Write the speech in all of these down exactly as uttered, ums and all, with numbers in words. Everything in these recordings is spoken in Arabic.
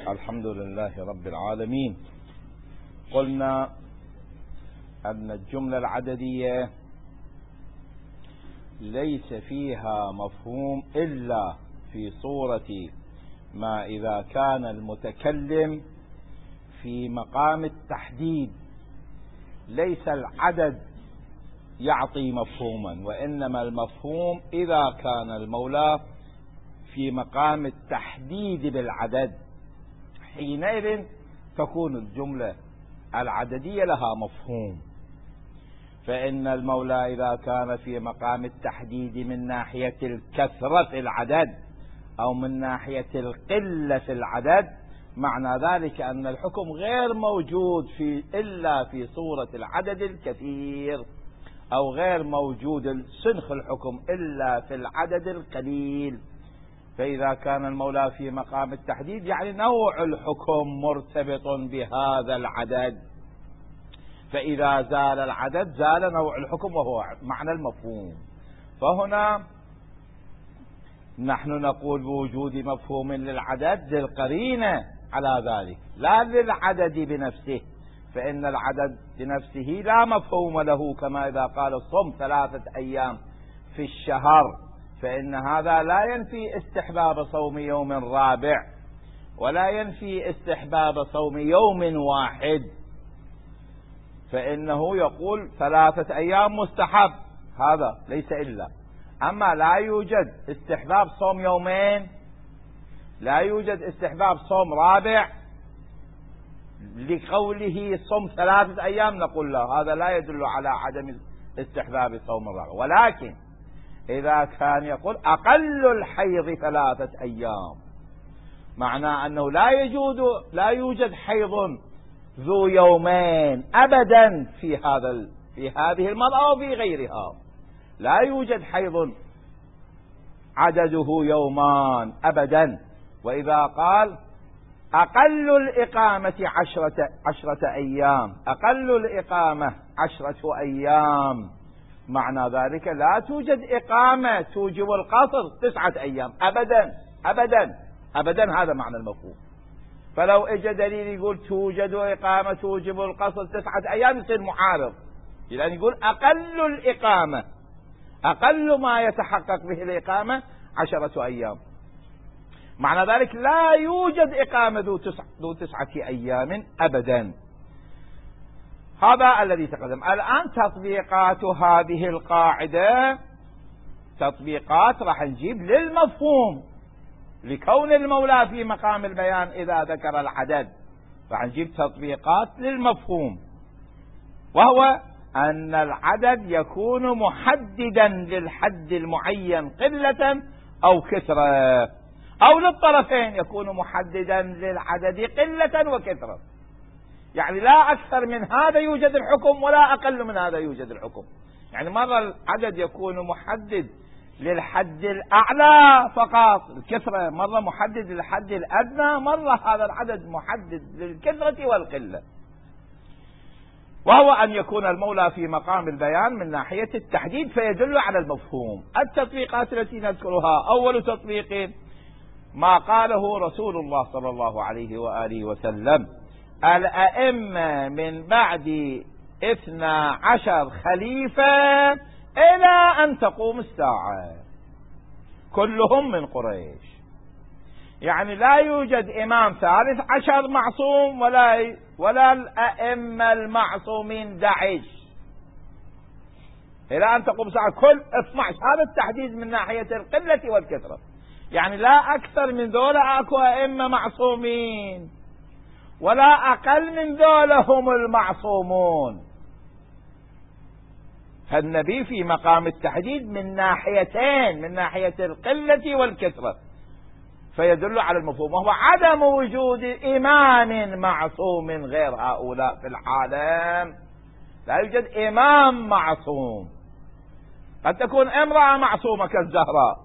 الحمد لله رب العالمين. قلنا أن الجملة العددية ليس فيها مفهوم إلا في صورة ما إذا كان المتكلم في مقام التحديد، ليس العدد يعطي مفهوما، وإنما المفهوم إذا كان المولى في مقام التحديد بالعدد، حينئذ تكون الجملة العددية لها مفهوم. فإن المولى إذا كان في مقام التحديد من ناحية الكثرة في العدد أو من ناحية القلة في العدد، معنى ذلك أن الحكم غير موجود في إلا في صورة العدد الكثير، أو غير موجود سنخ الحكم إلا في العدد القليل. فإذا كان المولى في مقام التحديد يعني نوع الحكم مرتبط بهذا العدد، فإذا زال العدد زال نوع الحكم وهو معنى المفهوم. فهنا نحن نقول بوجود مفهوم للعدد للقرينة على ذلك، لا للعدد بنفسه، فإن العدد بنفسه لا مفهوم له، كما إذا قال الصوم ثلاثة أيام في الشهر، فإن هذا لا ينفي استحباب صوم يوم رابع، ولا ينفي استحباب صوم يوم واحد، فإنه يقول ثلاثة أيام مستحب، هذا ليس إلا. أما لا يوجد استحباب صوم يومين، لا يوجد استحباب صوم رابع، لقوله صوم ثلاثة أيام نقول له هذا لا يدل على عدم استحباب صوم الرابع. ولكن إذا كان يقول أقل الحيض ثلاثة أيام، معناه أنه لا يوجد لا يوجد حيض ذو يومين أبدا في هذا في هذه المرأة وفي غيرها، لا يوجد حيض عدده يومان أبدا. وإذا قال أقل الإقامة عشرة, عشرة أيام، أقل الإقامة عشرة أيام، معنى ذلك لا توجد إقامة توجب القصر تسعة أيام أبدا أبدا أبدا، هذا معنى المفهوم. فلو اجى دليل يقول توجد إقامة توجب القصر تسعة أيام يصير معارض، لأن يقول أقل الإقامة، أقل ما يتحقق به الإقامة عشرة أيام، معنى ذلك لا يوجد إقامة ذو, تسع ذو تسعة أيام أبدا. هذا الذي تقدم. الآن تطبيقات هذه القاعدة تطبيقات راح نجيب للمفهوم، لكون المولى في مقام البيان إذا ذكر العدد، راح نجيب تطبيقات للمفهوم، وهو أن العدد يكون محددا للحد المعين قلة أو كثرة، أو للطرفين يكون محددا للعدد قلة وكثرة، يعني لا أكثر من هذا يوجد الحكم ولا أقل من هذا يوجد الحكم. يعني مرة العدد يكون محدد للحد الأعلى فقط الكثرة، مرة محدد للحد الأدنى، مرة هذا العدد محدد للكثرة والقلة، وهو أن يكون المولى في مقام البيان من ناحية التحديد فيدل على المفهوم. التطبيقات التي نذكرها: أول تطبيق ما قاله رسول الله صلى الله عليه وآله وسلم: الأئمة من بعد اثنا عشر خليفة إلى أن تقوم الساعة كلهم من قريش. يعني لا يوجد إمام ثالث عشر معصوم، ولا ولا الأئمة المعصومين داعش إلى أن تقوم الساعة كل اثني عشر. هذا التحديد من ناحية القلة والكثرة، يعني لا أكثر من ذولا أكو أئمة معصومين، ولا أقل من ذولا هم المعصومون. فالنبي في مقام التحديد من ناحيتين، من ناحية القلة والكثرة، فيدل على المفهوم، وهو عدم وجود إمام معصوم غير هؤلاء في العالم. لا يوجد إمام معصوم، قد تكون امرأة معصومة كالزهراء،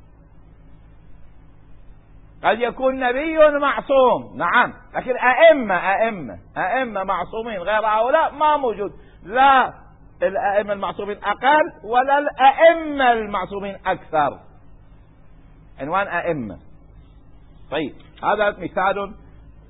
قد يكون نبي معصوم، نعم، لكن أئمة أئمة أئمة معصومين غير هؤلاء ما موجود، لا الأئمة المعصومين أقل ولا الأئمة المعصومين أكثر، عنوان أئمة. طيب هذا مثال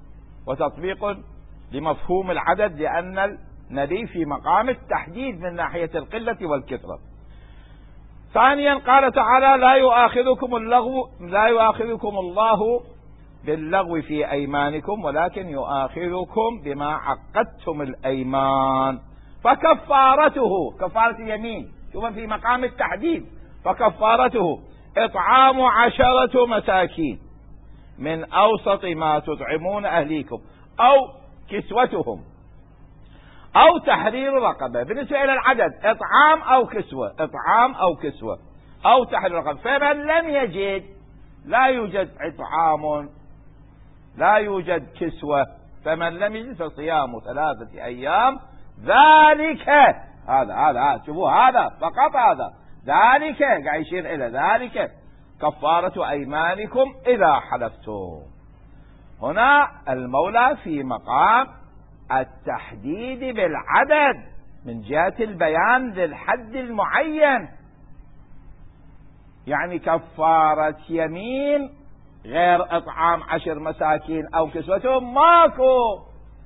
وتطبيق لمفهوم العدد، لأن النبي في مقام التحديد من ناحية القلة والكثرة. ثانيا قال تعالى: لا يؤاخذكم اللغو لا يؤاخذكم الله باللغو في أيمانكم ولكن يؤاخذكم بما عقدتم الأيمان. فكفارته كفارة اليمين شوف في مقام التحديد، فكفارته إطعام عشرة مساكين من أوسط ما تطعمون أهليكم أو كسوتهم أو تحرير رقبة. بالنسبة إلى العدد إطعام أو كسوة، إطعام أو كسوة أو تحرير رقبة. فمن لم يجد لا يوجد إطعام لا يوجد كسوة، فمن لم يجد فصيام ثلاثة أيام ذلك هذا هذا شوفوا هذا فقط هذا ذلك قاعد يشير إلى ذلك كفارة أيمانكم إذا حلفتم. هنا المولى في مقام التحديد بالعدد من جهة البيان للحد المعين، يعني كفارة يمين غير إطعام عشر مساكين أو كسوتهم ماكو،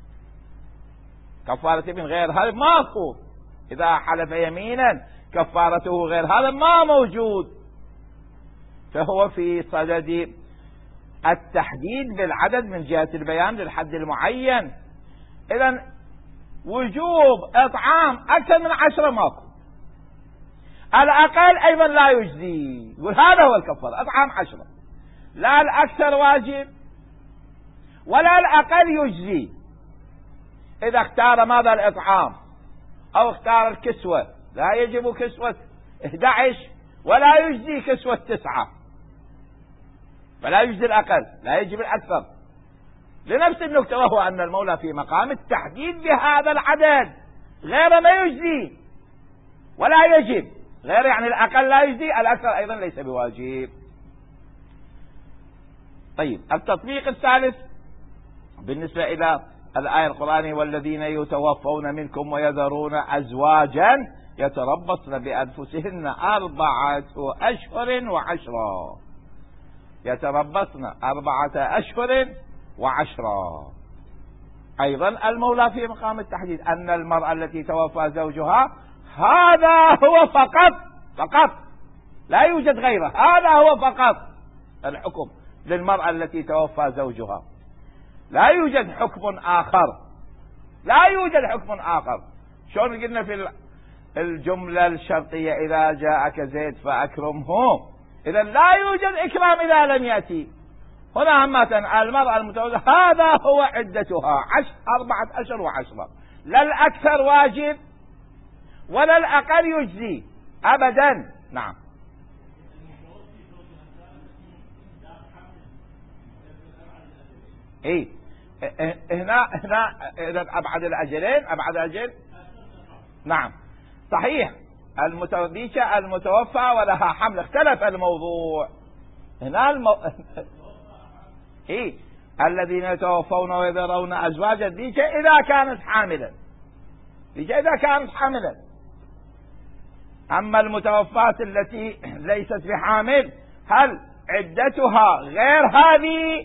كفارة يمين غير هذا ماكو. إذا حلف يمينا كفارته غير هذا ما موجود، فهو في صدد التحديد بالعدد من جهة البيان للحد المعين. إذن وجوب إطعام أكثر من عشرة ماكو، الأقل أيضا لا يجزي، يقول هذا هو الكفارة إطعام عشرة، لا الأكثر واجب ولا الأقل يجزي. إذا اختار ماذا الإطعام أو اختار الكسوة لا يجب كسوة إحدى عشر ولا يجزي كسوة تسعة، فلا يجزي الأقل لا يجب الأكثر، لنفس النكتة، وهو أن المولى في مقام التحديد بهذا العدد غير ما يجزي ولا يجب، غير يعني الأقل لا يجزي، الأكثر أيضا ليس بواجب. طيب التطبيق الثالث بالنسبة إلى الآية القرآنية: والذين يتوفون منكم ويذرون أزواجا يتربصن بأنفسهن أربعة أشهر وعشرا. يتربصن أربعة أشهر وعشرا. أيضا المولى في مقام التحديد أن المرأة التي توفى زوجها هذا هو فقط فقط لا يوجد غيره، هذا هو فقط الحكم للمرأة التي توفى زوجها، لا يوجد حكم آخر، لا يوجد حكم آخر. شلون قلنا في الجملة الشرطية: إذا جاءك زيد فأكرمه، إذا لا يوجد إكرام إذا لم يأتي. هنا همة المرأة المتوفى هذا هو عدتها عشر أربعة أشهر وعشرة، لا الأكثر واجب ولا الأقل يجزي أبدا. نعم. إيه هنا هنا إذا أبعد الأجلين أبعد الأجل. نعم صحيح. المتوفى المتوفى ولها حمل اختلف الموضوع هنا المو... إيه الذين يتوفون ويذرون أزواجا ذيك إذا كانت حاملا، ذيك إذا كانت حاملا. أما المتوفاة التي ليست بحامل هل عدتها غير هذه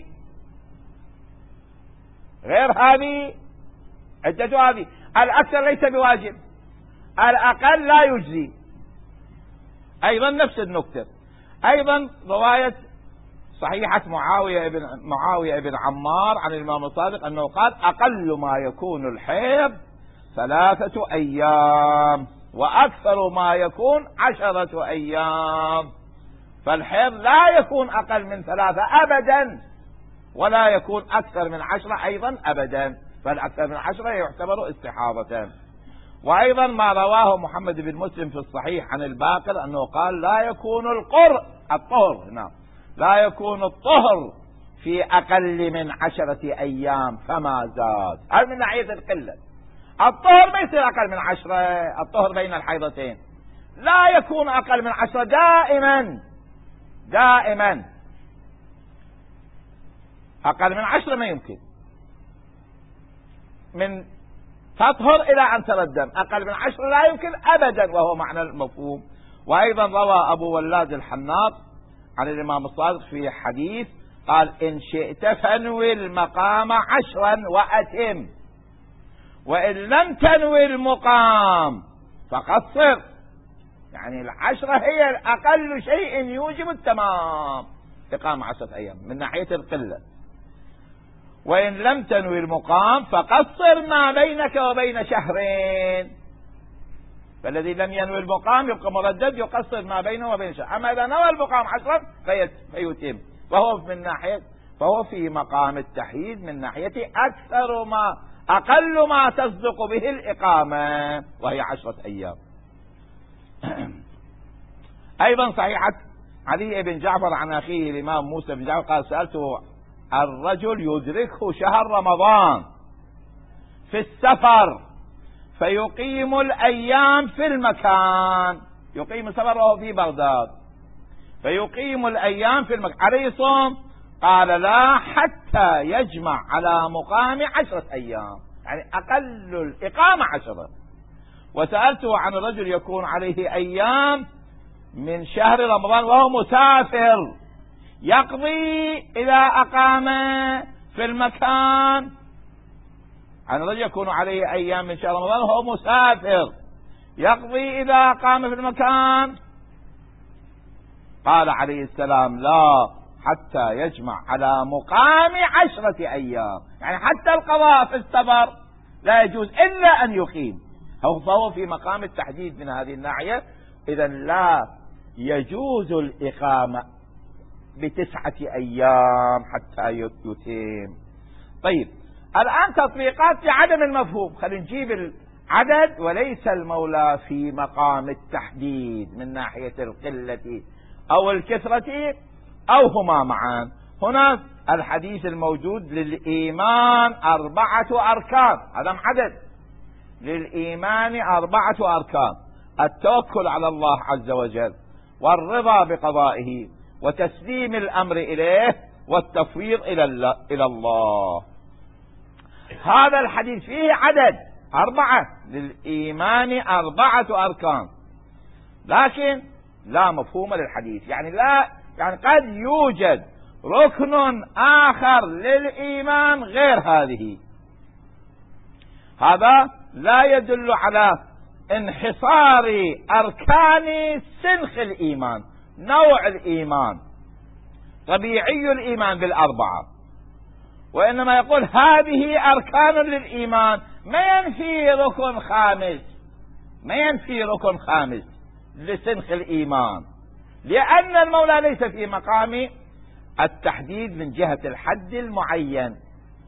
غير هذه عدتها هذه؟ الأكثر ليس بواجب، الأقل لا يجزي. أيضا نفس النكتة، أيضا رواية صحيحة معاوية ابن معاوية ابن عمار عن الإمام الصادق أنه قال: أقل ما يكون الحيض ثلاثة أيام وأكثر ما يكون عشرة أيام. فالحيض لا يكون أقل من ثلاثة أبدا ولا يكون أكثر من عشرة أيضا أبدا، فالأكثر من عشرة يعتبر استحاضة. وأيضا ما رواه محمد بن مسلم في الصحيح عن الباقر أنه قال: لا يكون القر الطهر هنا لا يكون الطهر في أقل من عشرة أيام فما زاد. هل من ناحية القلة الطهر ما يصير أقل من عشرة، الطهر بين الحيضتين لا يكون أقل من عشرة دائما دائما، أقل من عشرة ما يمكن، من تطهر إلى أن ترى الدم، أقل من عشرة لا يمكن أبدا، وهو معنى المفهوم. وأيضا روى أبو ولاد الحناط عن الإمام الصادق في حديث: قال إن شئت فانوي المقام عشرا وأتم، وإن لم تنوي المقام فقصر. يعني العشرة هي أقل شيء يوجب التمام، إقامة عشرة أيام من ناحية القلة. وإن لم تنوي المقام فقصر ما بينك وبين شهرين. فالذي لم ينوي المقام يبقى مردد، يقصر ما بينه وبين شهر. أما إذا نوى المقام عشرا فيتم، فهو من ناحية فهو في مقام التحديد من ناحية أكثر ما أقل ما تصدق به الإقامة، وهي عشرة أيام. أيضا صحيحة علي بن جعفر عن أخيه الإمام موسى بن جعفر قال سألته الرجل يدركه شهر رمضان في السفر فيقيم الأيام في المكان، يقيم السفر وهو في بغداد، فيقيم الأيام في المكان، عليه صوم؟ قال لا، حتى يجمع على مقام عشرة أيام، يعني أقل الإقامة عشرة. وسألته عن الرجل يكون عليه أيام من شهر رمضان وهو مسافر، يقضي إذا أقام في المكان. عن الرجل يكون عليه أيام من شهر رمضان وهو مسافر، يقضي إذا أقام في المكان. قال عليه السلام لا، حتى يجمع على مقام عشرة أيام، يعني حتى القضاء في السفر لا يجوز إلا أن يقيم، فهو في مقام التحديد من هذه الناحية. إذا لا يجوز الإقامة بتسعة أيام حتى يتم. طيب الآن تطبيقات لعدم المفهوم، خلينا نجيب العدد وليس المولى في مقام التحديد من ناحية القلة أو الكثرة أو هما معا. هنا الحديث الموجود للإيمان أربعة أركان، هذا عدد للإيمان أربعة أركان: التوكل على الله عز وجل، والرضا بقضائه، وتسليم الأمر إليه، والتفويض إلى الله. هذا الحديث فيه عدد أربعة، للإيمان أربعة أركان، لكن لا مفهوم للحديث. يعني لا يعني قد يوجد ركن آخر للإيمان غير هذه. هذا لا يدل على انحصار أركان سنخ الإيمان، نوع الإيمان، طبيعي الإيمان بالأربعة، وإنما يقول هذه أركان للإيمان، ما ينفي ركن خامس، ما ينفي ركن خامس لسنخ الإيمان، لأن المولى ليس في مقام التحديد من جهة الحد المعين.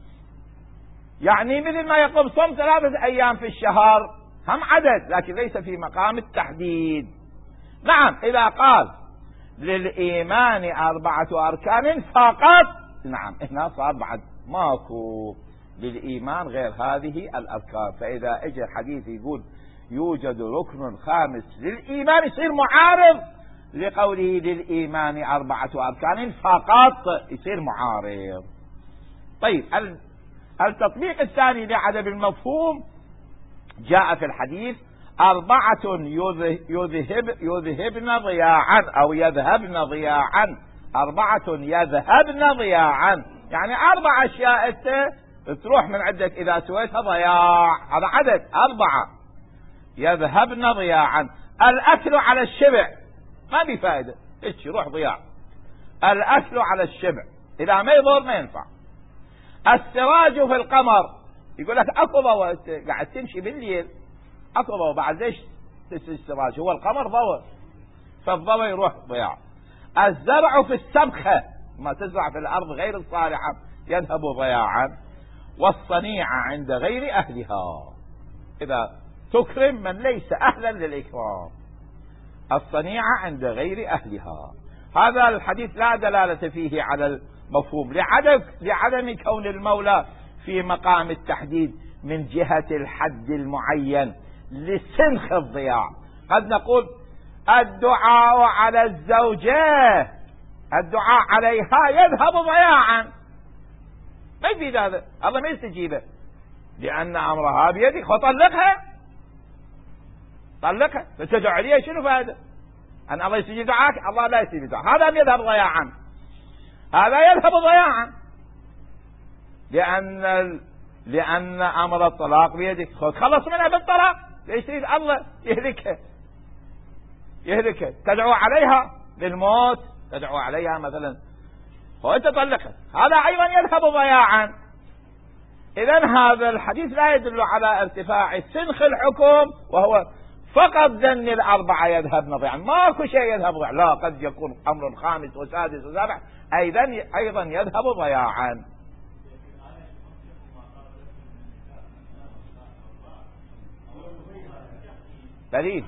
يعني مثل ما يقول صوم ثلاثة أيام في الشهر هم عدد، لكن ليس في مقام التحديد. نعم إذا قال للإيمان أربعة أركان فقط، نعم هنا صار بعد ماكو للإيمان غير هذه الأركان. فإذا اجى الحديث يقول يوجد ركن خامس للإيمان يصير معارض لقوله للإيمان أربعة أركان فقط، يصير معارض. طيب التطبيق الثاني لعدم المفهوم جاء في الحديث أربعة يذهب يذهبن ضياعا أو يذهبن ضياعا، أربعة يذهبن ضياعا، يعني أربع أشياء تروح من عندك إذا سويتها ضياع، هذا عدد أربعة يذهبن ضياعا. الأكل على الشبع ما بفائدة، إيش يروح ضياع. الأكل على الشبع إذا ما يضر ما ينفع. السراج في القمر، يقول لك أكو ضوء قاعد تمشي بالليل، أكو ضوء بعد ليش تسوي السراج؟ هو القمر ضوء، فالضوء يروح ضياع. الزرع في السبخة، ما تزرع في الأرض غير الصالحة يذهب ضياعا. والصنيعة عند غير أهلها، إذا تكرم من ليس أهلا للإكرام، الصنيعة عند غير أهلها. هذا الحديث لا دلالة فيه على المفهوم لعدم لعدم كون المولى في مقام التحديد من جهة الحد المعين لسنخ الضياع. قد نقول الدعاء على الزوجة، الدعاء عليها يذهب ضياعا، ما يفيد هذا، الله ما يستجيبه لأن أمرها بيدك، فطلقها طلقها، فتدعو عليها شنو فائدة؟ أن الله يستجيب دعاك؟ الله لا يستجيب دعاك، هذا يذهب ضياعا. هذا يذهب ضياعا، لأن لأن أمر الطلاق بيدك، خلص منها بالطلاق، ليش تريد الله يهلكها يهلكها تدعو عليها للموت، تدعو عليها مثلا وأنت طلقت، هذا أيضا يذهب ضياعا. إذن هذا الحديث لا يدل على ارتفاع سنخ الحكم، وهو فقط ذن الأربعة يذهبن ضياعا، ماكو شيء يذهب ضياعا، لا، قد يكون أمر خامس وسادس وسابع أيضا أيضا يذهب ضياعا. دليل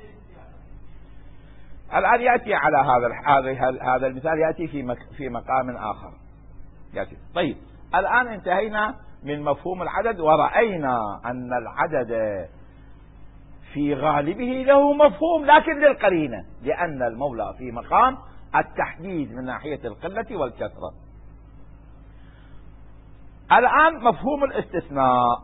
الآن يأتي على هذا هذا المثال، يأتي في في مقام آخر يأتي. طيب الآن انتهينا من مفهوم العدد، ورأينا أن العدد في غالبه له مفهوم لكن للقرينة، لأن المولى في مقام التحديد من ناحية القلة والكثرة. الآن مفهوم الاستثناء.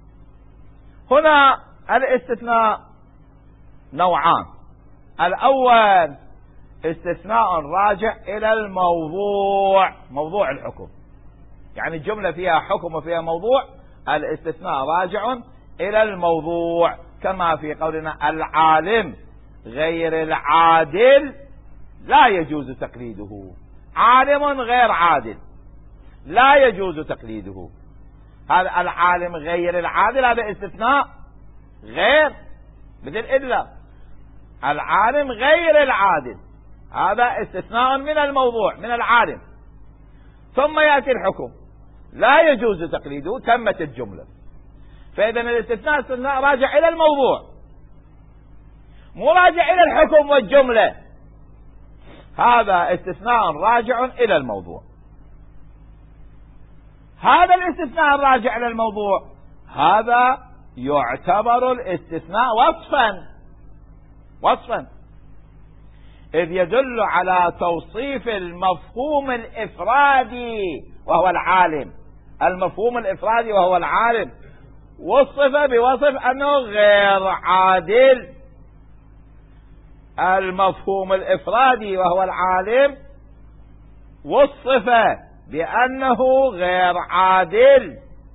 هنا الاستثناء نوعان، الأول استثناء راجع إلى الموضوع، موضوع الحكم، يعني الجملة فيها حكم وفيها موضوع، الاستثناء راجع إلى الموضوع، كما في قولنا العالم غير العادل لا يجوز تقليده، عالم غير عادل لا يجوز تقليده. هذا العالم غير العادل هذا استثناء غير مثل إلا، العالم غير العادل هذا استثناء من الموضوع من العالم، ثم يأتي الحكم لا يجوز تقليده، تمت الجملة. فإذا الاستثناء استثناء راجع إلى الموضوع، مو راجع إلى الحكم والجملة، هذا استثناء راجع إلى الموضوع. هذا الاستثناء الراجع إلى الموضوع هذا يعتبر الاستثناء وصفا وصفا إذ يدل على توصيف المفهوم الإفرادي وهو العالم، المفهوم الإفرادي وهو العالم وصف بوصف أنه غير عادل، المفهوم الإفرادي وهو العالم وصف بأنه غير عادل.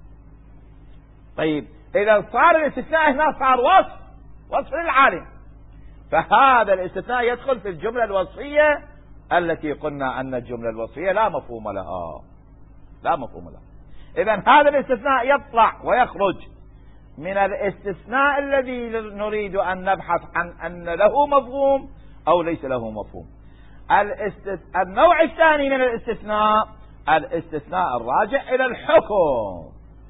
طيب إذا صار الاستثناء هنا صار وصف وصف للعالم، فهذا الاستثناء يدخل في الجملة الوصفية التي قلنا أن الجملة الوصفية لا مفهوم لها لا مفهوم لها. إذن هذا الاستثناء يطلع ويخرج من الاستثناء الذي نريد أن نبحث عن أن له مفهوم أو ليس له مفهوم. النوع الثاني من الاستثناء الاستثناء الراجع إلى الحكم،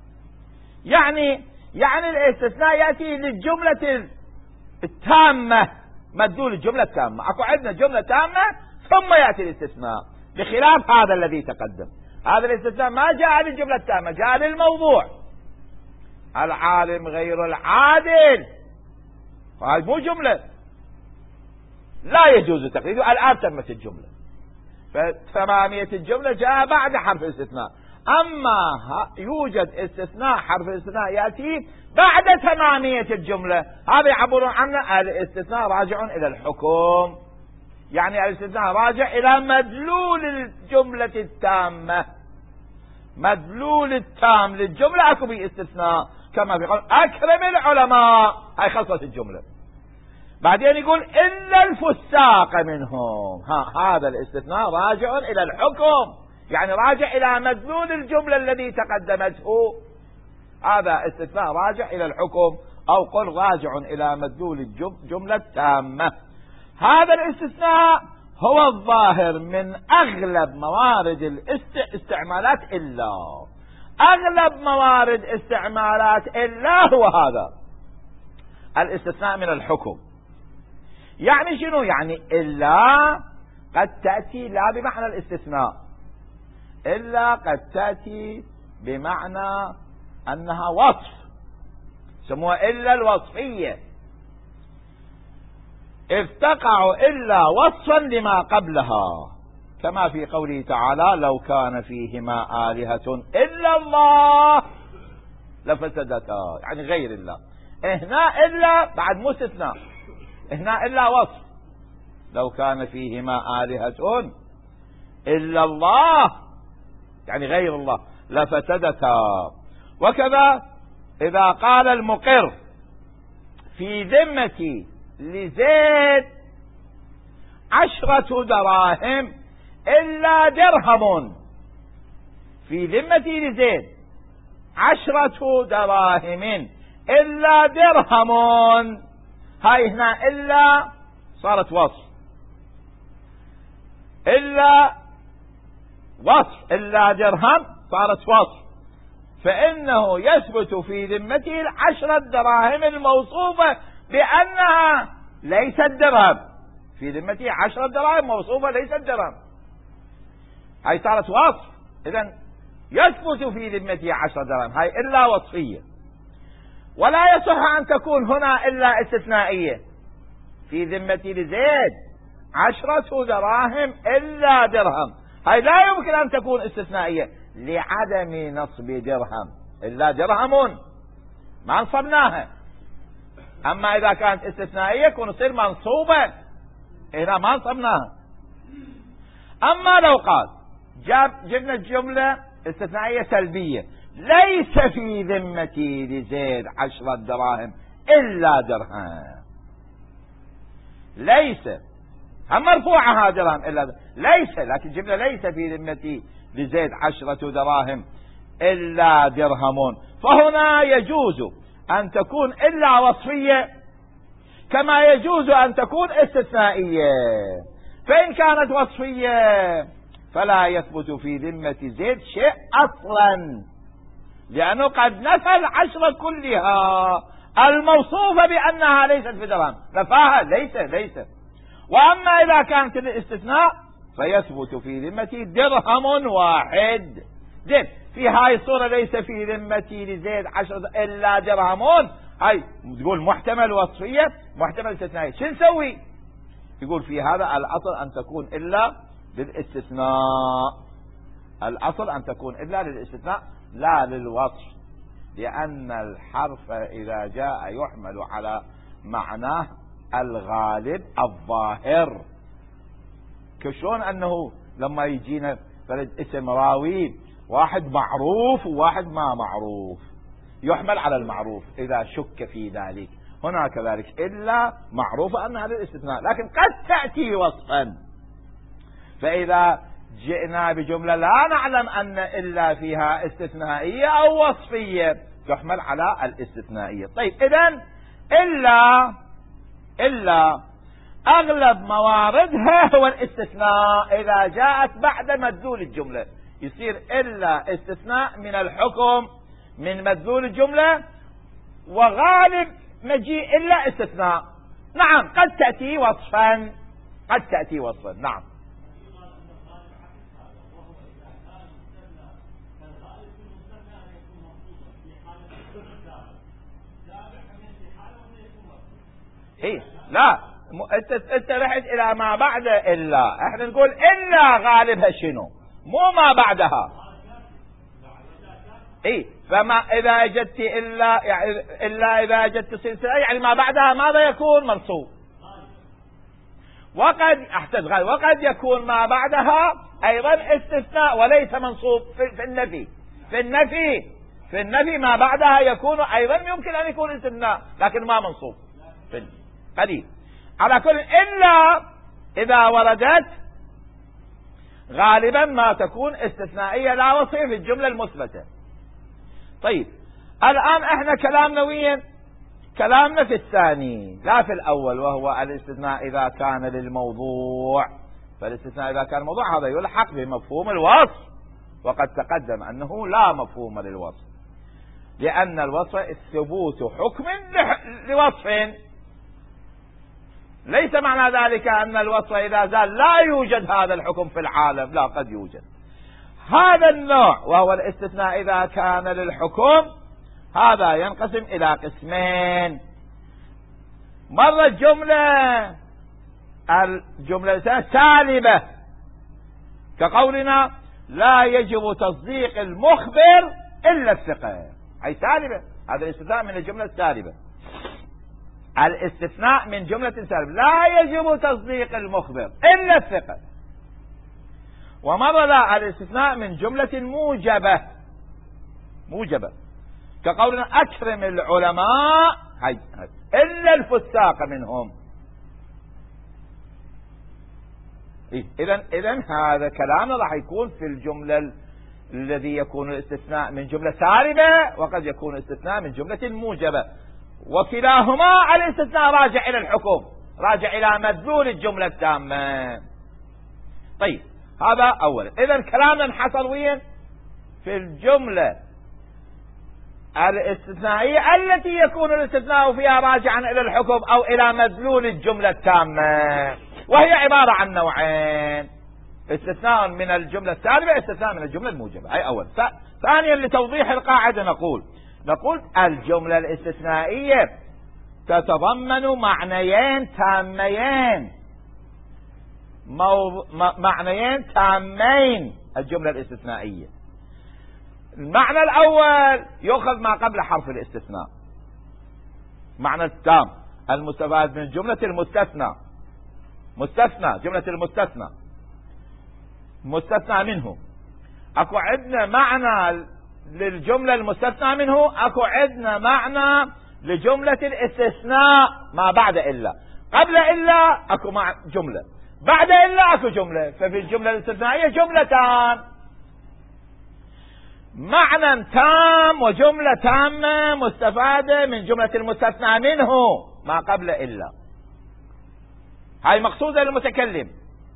يعني يعني الاستثناء يأتي للجملة التامة، مدلول الجملة التامة، اكو عندنا جملة تامة ثم يأتي الاستثناء، بخلاف هذا الذي تقدم. هذا الاستثناء ما جاء للجملة التامة، جاء للموضوع، العالم غير العادل، هذه مو جملة لا يجوز تقليده، الآن تمت الجملة، فتمامية الجملة جاء بعد حرف الاستثناء. أما يوجد استثناء حرف الاستثناء يأتي بعد تمامية الجملة، هذا يعبرون عنه الاستثناء راجع إلى الحكم، يعني الاستثناء راجع إلى مدلول الجملة التامة، مدلول التام للجملة أكو به استثناء، كما في قول أكرم العلماء، هاي خلصت الجملة. بعدين يقول إلا الفساق منهم، ها هذا الاستثناء راجع إلى الحكم، يعني راجع إلى مدلول الجملة الذي تقدمته، هذا استثناء راجع إلى الحكم، أو قل راجع إلى مدلول الجملة التامة. هذا الاستثناء هو الظاهر من أغلب موارد الاستعمالات، إلا أغلب موارد استعمالات إلا هو هذا الاستثناء من الحكم. يعني شنو؟ يعني إلا قد تأتي لا بمعنى الاستثناء، إلا قد تأتي بمعنى أنها وصف، سموها إلا الوصفية، إذ تقع إلا وصفا لما قبلها، كما في قوله تعالى لو كان فيهما آلهة إلا الله لفسدتا، يعني غير الله. هنا إلا بعد مو استثناء، هنا إلا وصف، لو كان فيهما آلهة إلا الله يعني غير الله لفسدتا. وكذا إذا قال المقر في ذمتي لزيد عشرة دراهم إلا درهم، في ذمتي لزيد عشرة دراهم إلا درهم، هاي هنا إلا صارت وصف، إلا وصف، إلا درهم صارت وصف، فإنه يثبت في ذمته العشرة دراهم الموصوفة بأنها ليست درهم، في ذمته عشرة دراهم موصوفة ليست درهم، هاي صارت وصف، إذن يثبت في ذمته عشرة دراهم، هاي إلا وصفية. ولا يصح أن تكون هنا إلا استثنائية، في ذمتي لزيد عشرة دراهم إلا درهم، هاي لا يمكن أن تكون استثنائية لعدم نصب درهم، إلا درهم ما نصبناها. أما إذا كانت استثنائية يكون تصير منصوبة، هنا ما نصبناها. أما لو قال جاب جبنا الجملة استثنائية سلبية، ليس في ذمتي لزيد عشرة دراهم إلا درهم، ليس هم مرفوعة درهم إلا درهم. ليس، لكن جبنا ليس في ذمتي لزيد عشرة دراهم إلا درهم، فهنا يجوز أن تكون إلا وصفية كما يجوز أن تكون استثنائية. فإن كانت وصفية فلا يثبت في ذمة زيد شيء أصلا، لأنه قد نفى العشرة كلها الموصوفة بأنها ليست بدرهم، نفاها ليس ليس. وأما إذا كانت الاستثناء فيثبت في ذمتي درهم واحد. زين، في هاي الصورة ليس في ذمتي لزيد عشرة إلا درهمون، هاي تقول محتمل وصفية محتمل استثنائي، شو نسوي؟ يقول في هذا الأصل أن تكون إلا للاستثناء، الأصل أن تكون إلا للاستثناء لا للوصف، لأن الحرف إذا جاء يحمل على معناه الغالب الظاهر. كشون أنه لما يجينا فرد اسم راوي واحد معروف وواحد ما معروف يحمل على المعروف إذا شك في ذلك، هنا كذلك إلا معروفة أنها للاستثناء، لكن قد تأتي وصفا. فإذا جئنا بجملة لا نعلم أن إلا فيها استثنائية أو وصفية تحمل على الاستثنائية. طيب إذن إلا إلا أغلب مواردها هو الاستثناء، إذا جاءت بعد مدلول الجملة يصير إلا استثناء من الحكم من مدلول الجملة، وغالب مجيء إلا استثناء. نعم قد تأتي وصفا، قد تأتي وصفا. نعم إيه لا انت انت رحت الى ما بعد الا، احنا نقول الا غالبها شنو، مو ما بعدها. اي فما اذا اجت الا يعني الا اذا اجت سلسله يعني ما بعدها ماذا يكون؟ منصوب. وقد احتج غالب وقد يكون ما بعدها ايضا استثناء وليس منصوب في, في النفي في النفي في النفي ما بعدها يكون ايضا يمكن ان يكون استثناء لكن ما منصوب في قليل. على كل إلا إذا وردت غالبا ما تكون استثنائية لا وصفية في الجملة المثبتة. طيب الآن احنا كلامنا وين؟ كلامنا في الثاني لا في الأول، وهو الاستثناء إذا كان للموضوع. فالاستثناء إذا كان الموضوع هذا يلحق بمفهوم الوصف، وقد تقدم أنه لا مفهوم للوصف، لأن الوصف ثبوت حكم لوصف، ليس معنى ذلك أن الوصف إذا زال لا يوجد هذا الحكم في العالم، لا قد يوجد. هذا النوع وهو الاستثناء إذا كان للحكم هذا ينقسم إلى قسمين. مرة جملة الجملة سالبة كقولنا لا يجب تصديق المخبر إلا الثقة، أي سالبة، هذا الاستثناء من الجملة السالبة. الاستثناء من جملة سالبة لا يجب تصديق المخبر إلا الثقة. ومرة لا، الاستثناء من جملة موجبة موجبة كقولنا أكرم العلماء هاي إلا الفساق منهم. إذن إذن هذا كلامنا راح يكون في الجملة الذي يكون الاستثناء من جملة سالبة، وقد يكون الاستثناء من جملة موجبة، وكلاهما الاستثناء راجع إلى الحكم، راجع إلى مدلول الجملة التامة. طيب هذا أولا. إذن كلامنا انحصر وين؟ في الجملة الاستثنائية التي يكون الاستثناء فيها راجعا إلى الحكم أو إلى مدلول الجملة التامة، وهي عبارة عن نوعين: استثناء من الجملة السالبة، استثناء من الجملة الموجبة. هاي أول. ثانيا لتوضيح القاعدة نقول نقول الجملة الاستثنائية تتضمن معنيين تامين، موض... معنيين تامين. الجملة الاستثنائية المعنى الأول يؤخذ ما قبل حرف الاستثناء، معنى التام المستفاد من جملة المستثنى، مستثنى جملة المستثنى مستثنى منه. اكو عندنا معنى للجملة المستثنى منه، اكو عندنا معنى لجملة الاستثناء ما بعد إلا. قبل إلا اكو مع جملة، بعد إلا اكو جملة. ففي الجملة الاستثنائية جملتان: معنى تام وجملة تامة مستفادة من جملة المستثنى منه ما قبل إلا. هاي مقصودة للمتكلم.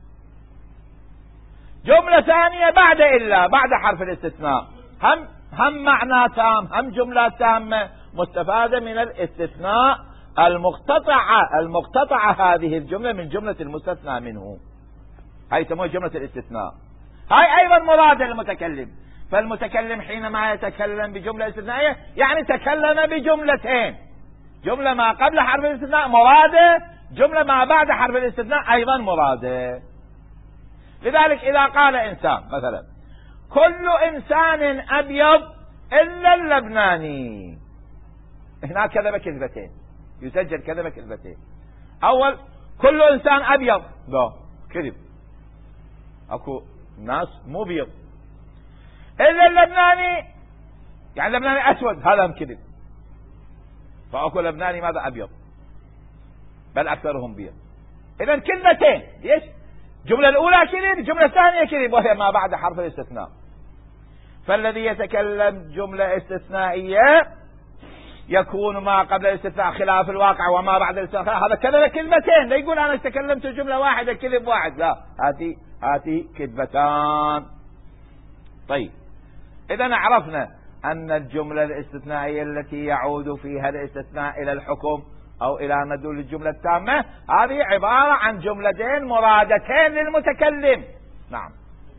جملة ثانية بعد إلا، بعد حرف الاستثناء، هم هم معنى تام، هم جملة تامة مستفادة من الاستثناء المقتطعة المقتطعة هذه الجملة من جملة المستثنى منه. هاي يسموها جملة الاستثناء. هاي أيضا مراد للمتكلم. فالمتكلم حينما يتكلم بجملة استثنائية يعني تكلم بجملتين: جملة ما قبل حرف الاستثناء مراده، جملة ما بعد حرف الاستثناء أيضا مراده. لذلك إذا قال إنسان مثلا: كل إنسان أبيض إلا اللبناني، هنا كذب كذبتين، يسجل كذب كذبتين. أول: كل إنسان أبيض، لا كذب، أكو ناس مو بيض. إلا اللبناني يعني اللبناني أسود، هذا هم كذب. فأكو لبناني ماذا؟ أبيض، بل أكثرهم بيض. إذن كذبتين. ليش؟ الجملة الأولى كذب، الجملة الثانية كذب، وهي ما بعد حرف الاستثناء. فالذي يتكلم جملة استثنائية يكون ما قبل الاستثناء خلاف الواقع وما بعد الاستثناء. هذا كذب كلمتين، لا يقول أنا تكلمت جملة واحدة كذب واحد، لا، هاتي هاتي كذبتان. طيب إذا عرفنا أن الجملة الاستثنائية التي يعود فيها الاستثناء إلى الحكم أو إلى مدلول الجملة التامة هذه عبارة عن جملتين مرادتين للمتكلم. نعم،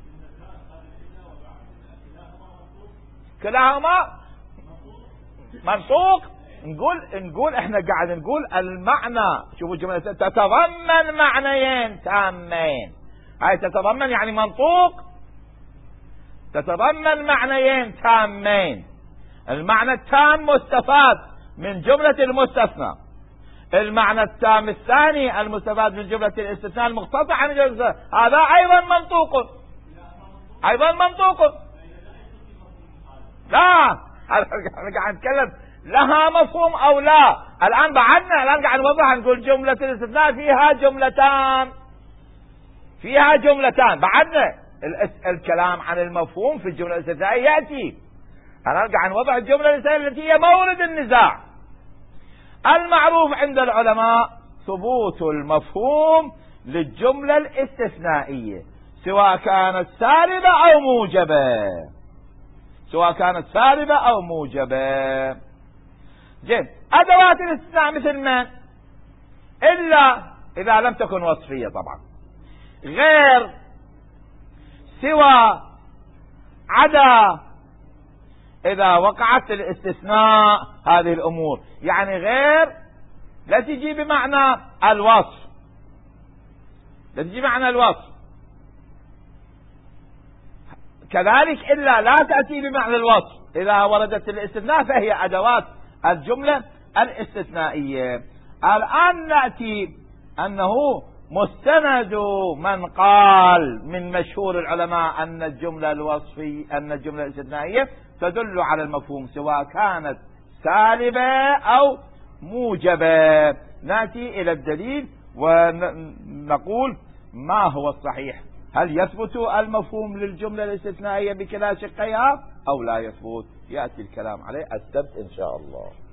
كلاهما منطوق. نقول نقول احنا قاعد نقول المعنى. شوفوا الجملة تتضمن معنيين تامين. هاي تتضمن يعني منطوق، تتضمن معنيين تامين. المعنى التام مستفاد من جملة المستثنى، المعنى التام الثاني المستفاد من جملة الاستثناء المقتطع عن جملة، هذا أيضا منطوق، أيضا منطوق. لا، أنا قاعد نتكلم لها مفهوم أو لا. الآن بعدنا الآن قاعد نوضح، نقول جملة الاستثناء فيها جملتان، فيها جملتان. بعدنا الكلام عن المفهوم في الجملة الاستثنائية يأتي. أنا قاعد نوضح الجملة الاستثنائية التي هي مورد النزاع. المعروف عند العلماء ثبوت المفهوم للجملة الاستثنائية سواء كانت سالبة أو موجبة، سواء كانت سالبة أو موجبة. زين، أدوات الاستثناء مثل من؟ إلا إذا لم تكن وصفية طبعا، غير، سوى، عدا. إذا وقعت الاستثناء هذه الأمور يعني غير لا تجي بمعنى الوصف، لا تجي بمعنى الوصف. كذلك إلا لا تأتي بمعنى الوصف. إذا وردت الاستثناء فهي أدوات الجملة الاستثنائية. الآن نأتي أنه مستند من قال من مشهور العلماء أن الجملة الوصفية أن الجملة الاستثنائية تدل على المفهوم سواء كانت سالبة أو موجبة. نأتي إلى الدليل ونقول ما هو الصحيح، هل يثبت المفهوم للجملة الاستثنائية بكلا شقيها أو لا يثبت؟ يأتي الكلام عليه السبت إن شاء الله.